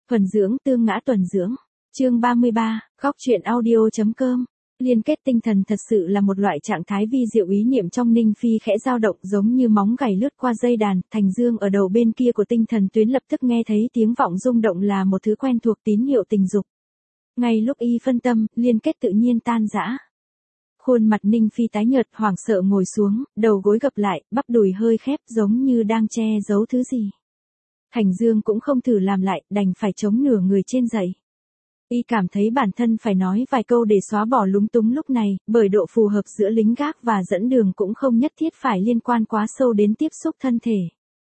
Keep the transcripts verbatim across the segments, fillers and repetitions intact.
Thuần dưỡng tương ngã tuần dưỡng. Chương ba mươi ba, góc truyện audio.com. Liên kết tinh thần thật sự là một loại trạng thái vi diệu, ý niệm trong Ninh Phi khẽ dao động giống như móng gảy lướt qua dây đàn, Thành Dương ở đầu bên kia của tinh thần tuyến lập tức nghe thấy tiếng vọng rung động là một thứ quen thuộc, tín hiệu tình dục. Ngay lúc y phân tâm, liên kết tự nhiên tan rã. Khuôn mặt Ninh Phi tái nhợt, hoảng sợ ngồi xuống, đầu gối gập lại, bắp đùi hơi khép giống như đang che giấu thứ gì. Thành Dương cũng không thử làm lại, đành phải chống nửa người trên dậy. Y cảm thấy bản thân phải nói vài câu để xóa bỏ lúng túng lúc này, bởi độ phù hợp giữa lính gác và dẫn đường cũng không nhất thiết phải liên quan quá sâu đến tiếp xúc thân thể.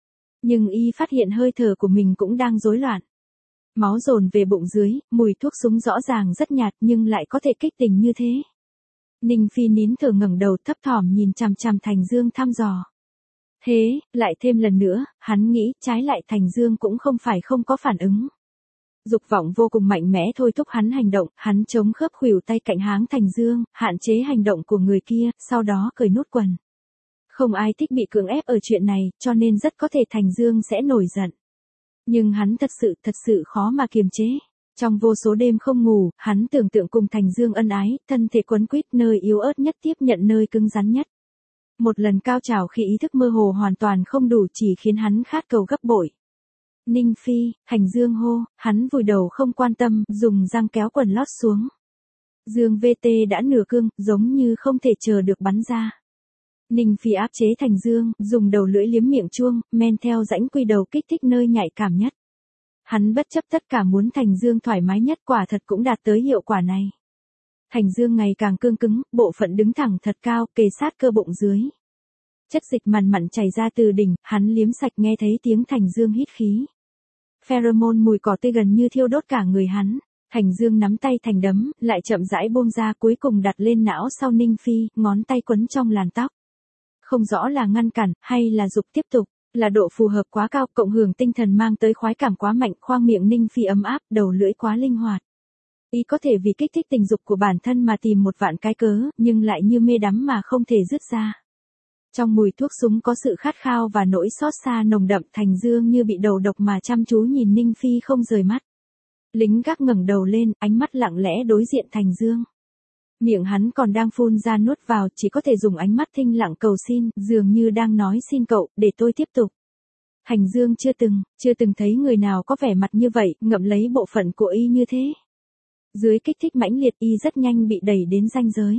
Nhưng Y phát hiện hơi thở của mình cũng đang rối loạn. Máu dồn về bụng dưới, mùi thuốc súng rõ ràng rất nhạt nhưng lại có thể kích tình như thế. Ninh Phi nín thở ngẩng đầu thấp thỏm nhìn chằm chằm Thành Dương thăm dò. Thế, lại thêm lần nữa, hắn nghĩ trái lại Thành Dương cũng không phải không có phản ứng. Dục vọng vô cùng mạnh mẽ thôi thúc hắn hành động, hắn chống khớp khuỷu tay cạnh háng Thành Dương, hạn chế hành động của người kia, sau đó cởi nút quần. Không ai thích bị cưỡng ép ở chuyện này, cho nên rất có thể Thành Dương sẽ nổi giận. Nhưng hắn thật sự, thật sự khó mà kiềm chế. Trong vô số đêm không ngủ, hắn tưởng tượng cùng Thành Dương ân ái, thân thể quấn quýt, nơi yếu ớt nhất tiếp nhận nơi cứng rắn nhất. Một lần cao trào khi ý thức mơ hồ hoàn toàn không đủ chỉ khiến hắn khát cầu gấp bội. Ninh Phi, Thành Dương hô, hắn vùi đầu không quan tâm, dùng răng kéo quần lót xuống. Dương vê tê đã nửa cương, giống như không thể chờ được bắn ra. Ninh Phi áp chế Thành Dương, dùng đầu lưỡi liếm miệng chuông, men theo rãnh quy đầu kích thích nơi nhạy cảm nhất. Hắn bất chấp tất cả muốn Thành Dương thoải mái nhất, quả thật cũng đạt tới hiệu quả này. Thành Dương ngày càng cương cứng, bộ phận đứng thẳng thật cao, kề sát cơ bụng dưới. Chất dịch mằn mặn chảy ra từ đỉnh, hắn liếm sạch nghe thấy tiếng Thành Dương hít khí. Pheromone mùi cỏ tươi gần như thiêu đốt cả người hắn. Thành Dương nắm tay thành đấm, lại chậm rãi buông ra, cuối cùng đặt lên não sau Ninh Phi, ngón tay quấn trong làn tóc. Không rõ là ngăn cản, hay là dục tiếp tục, là độ phù hợp quá cao, cộng hưởng tinh thần mang tới khoái cảm quá mạnh, khoang miệng Ninh Phi ấm áp, đầu lưỡi quá linh hoạt. Y có thể vì kích thích tình dục của bản thân mà tìm một vạn cái cớ, nhưng lại như mê đắm mà không thể dứt ra. Trong mùi thuốc súng có sự khát khao và nỗi xót xa nồng đậm, Thành Dương như bị đầu độc mà chăm chú nhìn Ninh Phi không rời mắt. Lính gác ngẩng đầu lên, ánh mắt lặng lẽ đối diện Thành Dương. Miệng hắn còn đang phun ra nuốt vào, chỉ có thể dùng ánh mắt thinh lặng cầu xin, dường như đang nói xin cậu, để tôi tiếp tục. Thành Dương chưa từng, chưa từng thấy người nào có vẻ mặt như vậy, ngậm lấy bộ phận của Y như thế. Dưới kích thích mãnh liệt, Y rất nhanh bị đẩy đến ranh giới.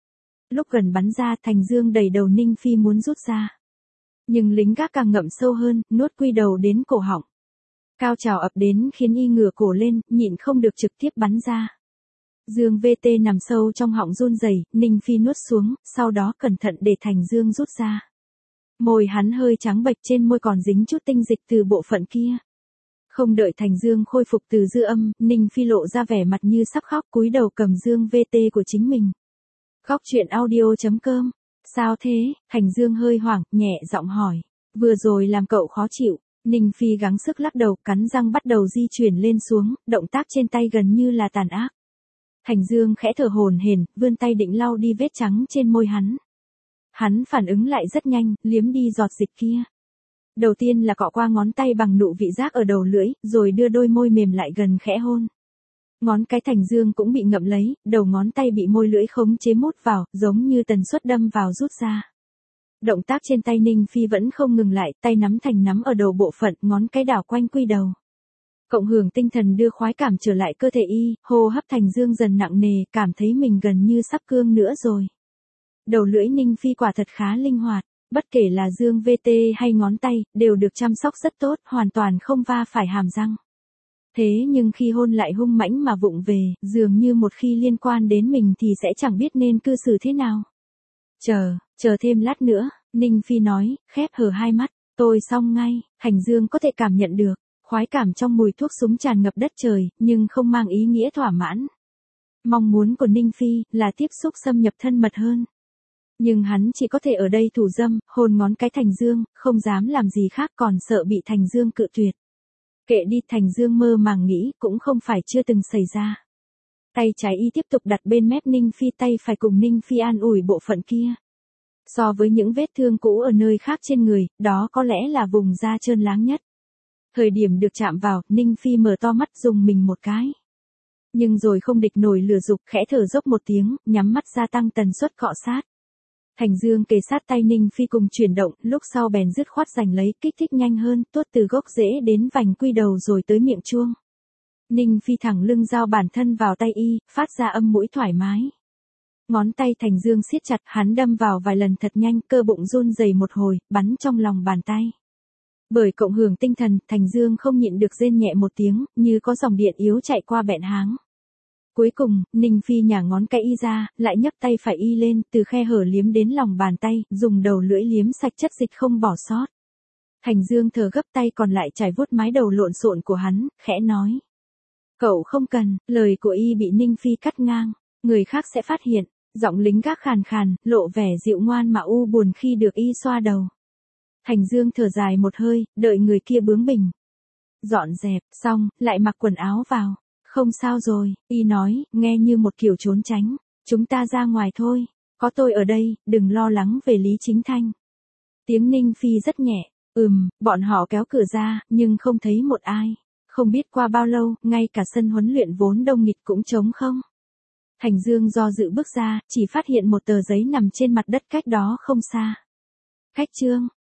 Lúc gần bắn ra, Thành Dương đẩy đầu Ninh Phi muốn rút ra. Nhưng lính gác càng ngậm sâu hơn, nuốt quy đầu đến cổ họng. Cao trào ập đến khiến Y ngửa cổ lên, nhịn không được trực tiếp bắn ra. Dương vê tê nằm sâu trong họng run rẩy, Ninh Phi nuốt xuống, sau đó cẩn thận để Thành Dương rút ra. Môi hắn hơi trắng bệch, trên môi còn dính chút tinh dịch từ bộ phận kia. Không đợi Thành Dương khôi phục từ dư âm, Ninh Phi lộ ra vẻ mặt như sắp khóc, cúi đầu cầm Dương vê tê của chính mình. Góc truyện audio.com. Sao thế? Thành Dương hơi hoảng, nhẹ giọng hỏi. Vừa rồi làm cậu khó chịu. Ninh Phi gắng sức lắc đầu, cắn răng bắt đầu di chuyển lên xuống, động tác trên tay gần như là tàn ác. Thành Dương khẽ thở hổn hển, vươn tay định lau đi vết trắng trên môi hắn. Hắn phản ứng lại rất nhanh, liếm đi giọt dịch kia. Đầu tiên là cọ qua ngón tay bằng nụ vị giác ở đầu lưỡi, rồi đưa đôi môi mềm lại gần khẽ hôn. Ngón cái Thành Dương cũng bị ngậm lấy, đầu ngón tay bị môi lưỡi khống chế mút vào, giống như tần suất đâm vào rút ra. Động tác trên tay Ninh Phi vẫn không ngừng lại, tay nắm thành nắm ở đầu bộ phận, ngón cái đảo quanh quy đầu. Cộng hưởng tinh thần đưa khoái cảm trở lại cơ thể Y, hô hấp Thành Dương dần nặng nề, cảm thấy mình gần như sắp cương nữa rồi. Đầu lưỡi Ninh Phi quả thật khá linh hoạt, bất kể là Dương vê tê hay ngón tay, đều được chăm sóc rất tốt, hoàn toàn không va phải hàm răng. Thế nhưng khi hôn lại hung mãnh mà vụng về, dường như một khi liên quan đến mình thì sẽ chẳng biết nên cư xử thế nào. Chờ, chờ thêm lát nữa, Ninh Phi nói, khép hờ hai mắt, tôi xong ngay. Thành Dương có thể cảm nhận được, khoái cảm trong mùi thuốc súng tràn ngập đất trời, nhưng không mang ý nghĩa thỏa mãn. Mong muốn của Ninh Phi là tiếp xúc xâm nhập thân mật hơn. Nhưng hắn chỉ có thể ở đây thủ dâm, hôn ngón cái Thành Dương, không dám làm gì khác, còn sợ bị Thành Dương cự tuyệt. Kệ đi, Thành Dương mơ màng nghĩ, cũng không phải chưa từng xảy ra. Tay trái Y tiếp tục đặt bên mép Ninh Phi, tay phải cùng Ninh Phi an ủi bộ phận kia. So với những vết thương cũ ở nơi khác trên người, đó có lẽ là vùng da trơn láng nhất. Thời điểm được chạm vào, Ninh Phi mở to mắt dùng mình một cái. Nhưng rồi không địch nổi lửa dục, khẽ thở dốc một tiếng, nhắm mắt gia tăng tần suất cọ sát. Thành Dương kề sát tay Ninh Phi cùng chuyển động, lúc sau bèn dứt khoát giành lấy, kích thích nhanh hơn, tuốt từ gốc rễ đến vành quy đầu rồi tới miệng chuông. Ninh Phi thẳng lưng giao bản thân vào tay y, phát ra âm mũi thoải mái. Ngón tay Thành Dương siết chặt, hắn đâm vào vài lần thật nhanh, cơ bụng run rẩy một hồi, bắn trong lòng bàn tay. Bởi cộng hưởng tinh thần, Thành Dương không nhịn được rên nhẹ một tiếng, như có dòng điện yếu chạy qua bẹn háng. Cuối cùng, Ninh Phi nhả ngón cái y ra, lại nhấc tay phải y lên, từ khe hở liếm đến lòng bàn tay, dùng đầu lưỡi liếm sạch chất dịch không bỏ sót. Thành Dương thở gấp, tay còn lại trải vuốt mái đầu lộn xộn của hắn, khẽ nói. Cậu không cần, lời của y bị Ninh Phi cắt ngang, người khác sẽ phát hiện, giọng lính gác khàn khàn, lộ vẻ dịu ngoan mà u buồn khi được y xoa đầu. Thành Dương thở dài một hơi, đợi người kia bướng bỉnh. Dọn dẹp, xong, lại mặc quần áo vào. Không sao rồi, y nói, nghe như một kiểu trốn tránh. Chúng ta ra ngoài thôi, có tôi ở đây, đừng lo lắng về Lý Chính Thanh. Tiếng Ninh Phi rất nhẹ, ừm, bọn họ kéo cửa ra, nhưng không thấy một ai. Không biết qua bao lâu, ngay cả sân huấn luyện vốn đông nghịt cũng trống không. Thành Dương do dự bước ra, chỉ phát hiện một tờ giấy nằm trên mặt đất cách đó không xa. Khách Trương,